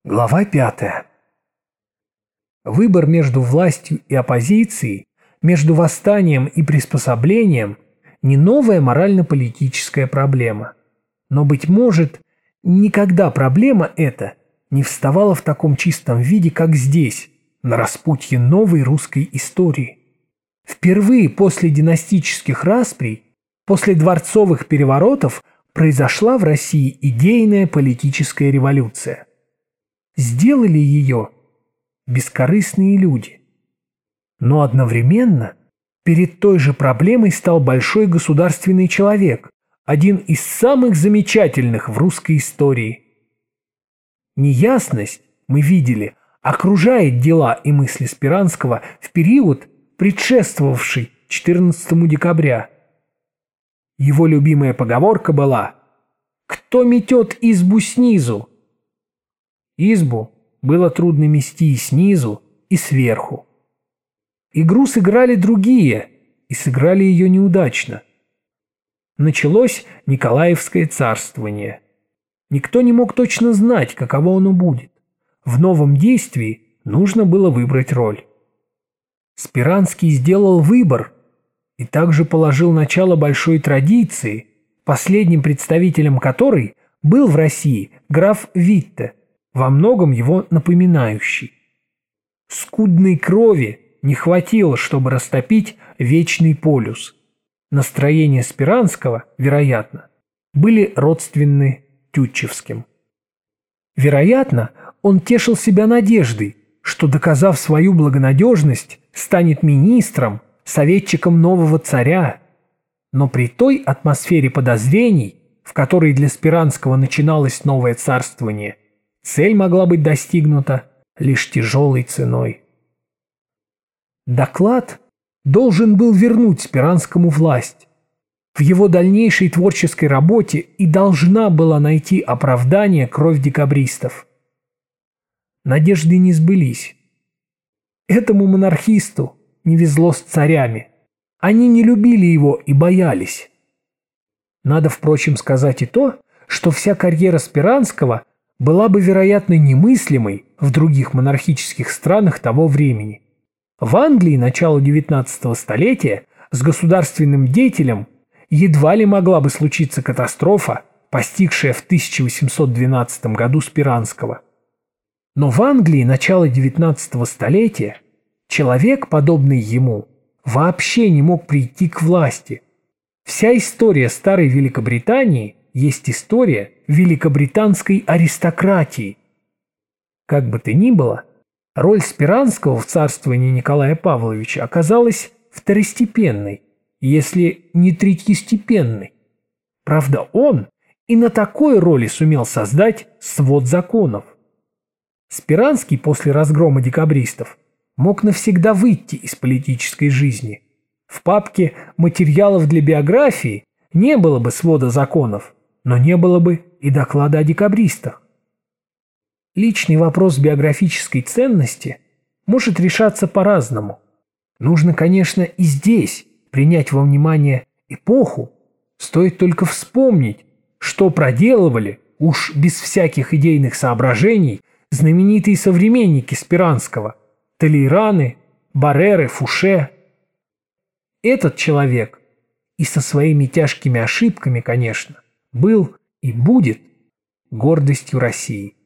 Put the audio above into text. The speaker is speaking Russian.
Глава 5. Выбор между властью и оппозицией, между восстанием и приспособлением – не новая морально-политическая проблема. Но, быть может, никогда проблема эта не вставала в таком чистом виде, как здесь, на распутье новой русской истории. Впервые после династических расприй, после дворцовых переворотов произошла в России идейная политическая революция. Сделали ее бескорыстные люди. Но одновременно перед той же проблемой стал большой государственный человек, один из самых замечательных в русской истории. Неясность, мы видели, окружает дела и мысли Спиранского в период, предшествовавший 14 декабря. Его любимая поговорка была «Кто метет избу снизу?» Избу было трудно мести и снизу, и сверху. Игру сыграли другие, и сыграли ее неудачно. Началось Николаевское царствование. Никто не мог точно знать, каково оно будет. В новом действии нужно было выбрать роль. Спиранский сделал выбор и также положил начало большой традиции, последним представителем которой был в России граф Витте, во многом его напоминающий. Скудной крови не хватило, чтобы растопить Вечный полюс. Настроения Спиранского, вероятно, были родственны Тютчевским. Вероятно, он тешил себя надеждой, что, доказав свою благонадежность, станет министром, советчиком нового царя. Но при той атмосфере подозрений, в которой для Спиранского начиналось новое царствование, цель могла быть достигнута лишь тяжелой ценой. Доклад должен был вернуть Спиранскому власть. В его дальнейшей творческой работе и должна была найти оправдание кровь декабристов. Надежды не сбылись. Этому монархисту не везло с царями. Они не любили его и боялись. Надо, впрочем, сказать и то, что вся карьера Спиранского была бы, вероятно, немыслимой в других монархических странах того времени. В Англии начала XIX столетия с государственным деятелем едва ли могла бы случиться катастрофа, постигшая в 1812 году Спиранского. Но в Англии начала XIX столетия человек, подобный ему, вообще не мог прийти к власти. Вся история старой Великобритании есть история великобританской аристократии. Как бы то ни было, роль Спиранского в царствовании Николая Павловича оказалась второстепенной, если не третьестепенной. Правда, он и на такой роли сумел создать свод законов. Спиранский после разгрома декабристов мог навсегда выйти из политической жизни. В папке материалов для биографии не было бы свода законов, но не было бы и доклада о декабристах. Личный вопрос биографической ценности может решаться по-разному. Нужно, конечно, и здесь принять во внимание эпоху. Стоит только вспомнить, что проделывали, уж без всяких идейных соображений, знаменитые современники Спиранского – Толейраны, Барреры, Фуше. Этот человек, и со своими тяжкими ошибками, конечно, был и будет гордостью России.